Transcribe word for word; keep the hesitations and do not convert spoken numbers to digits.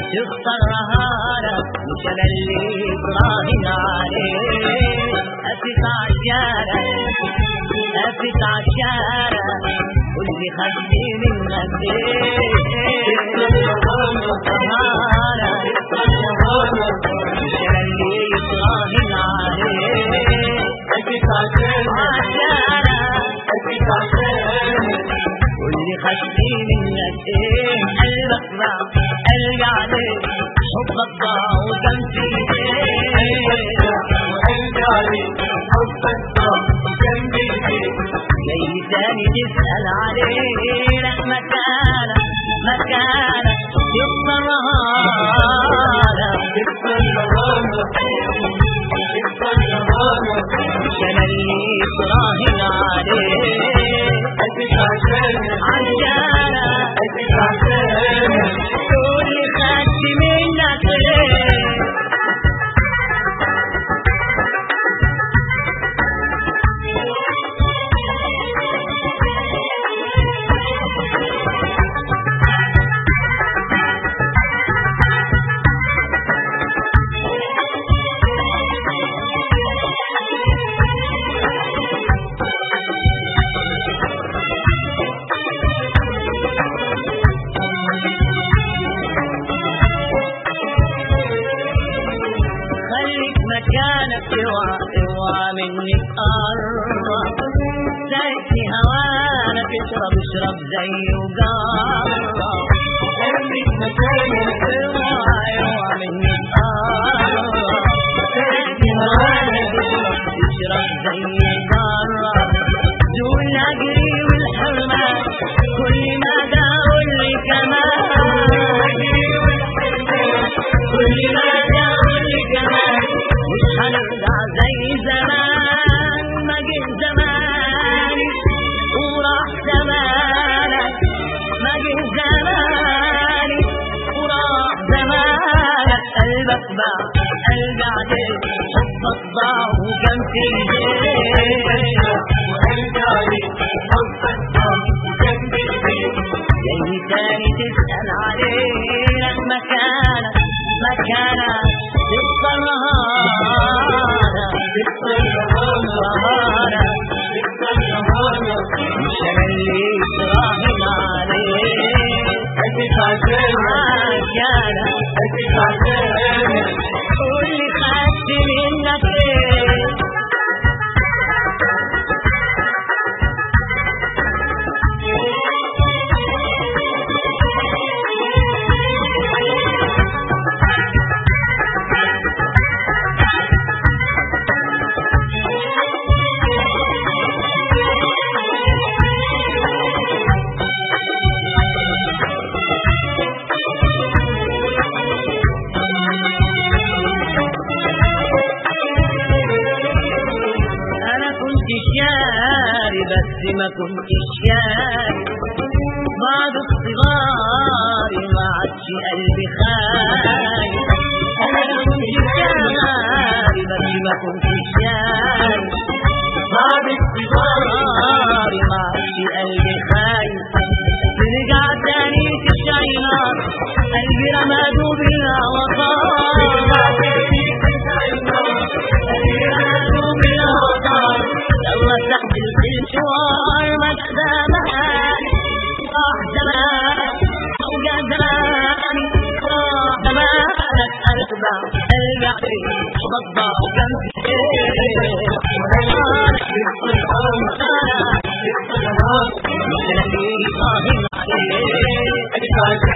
تختارها مش انا اللي براهن عليه. قفت عالشارع قفت عالشارع واللي خدني منك ايه تختارها مش انا اللي براهن عليه. قفت عالشارع قفت عالشارع واللي خدني منك ايه قلبك ضاع قلبي عليك حبك ضاع وكان في ايديك وقلبي عليك حبك ضاع وكان في ايديك. جاي تاني تسأل علينا مكانك مكانك تتصرهانا تتصرهانا تتصرهانا مش انا اللي براهن عليك. قلبك عشانك عشانك قلبك عشانك تقول لي خدت منك ايه. مكانك اوعى اوعى مني تقرب سايقني هوانا تشرب اشرب زي وجرب. خليك مكانك اوعى اوعى مني تقرب سايقني هوانا تشرب زي وجرب. دول اجري والحرمان كل ما ده قول لي كمان كل ما ده قول لي كمان مش هنرجع زي زمان. ما جه زماني وراح زمانك ما جه زماني وراح زمانك. قلبك باع قلبي عليك حبك ضاع وكان في ايديك وقلبي عليك حبك ضاع وكان في ايديك. جاي تاني تسأل علينا مكانك مكانك تتصرهانا تتصرهانا تتصرهانا مش انا اللي براهن عليك. قلبك عشانك قلبك عشانك قول لي خدت منك ايه. شاري بس ما كنتش شاري بعد الصغار ما عادش قلبي خايف. انا كنت شاري بس ما كنتش شاري بعد الصغار ما عادش قلبي خايف. ترجع تاني تشعل نار قلبي رماده بالهوى طار قلبي رماده بالهوى طار. يلا تحت الشوار ما تسامحني راح زمان وجا زماني راح زمانك ارتبع قلبي عليك بضع وكان في ايه مش انا اللي راهن عليك.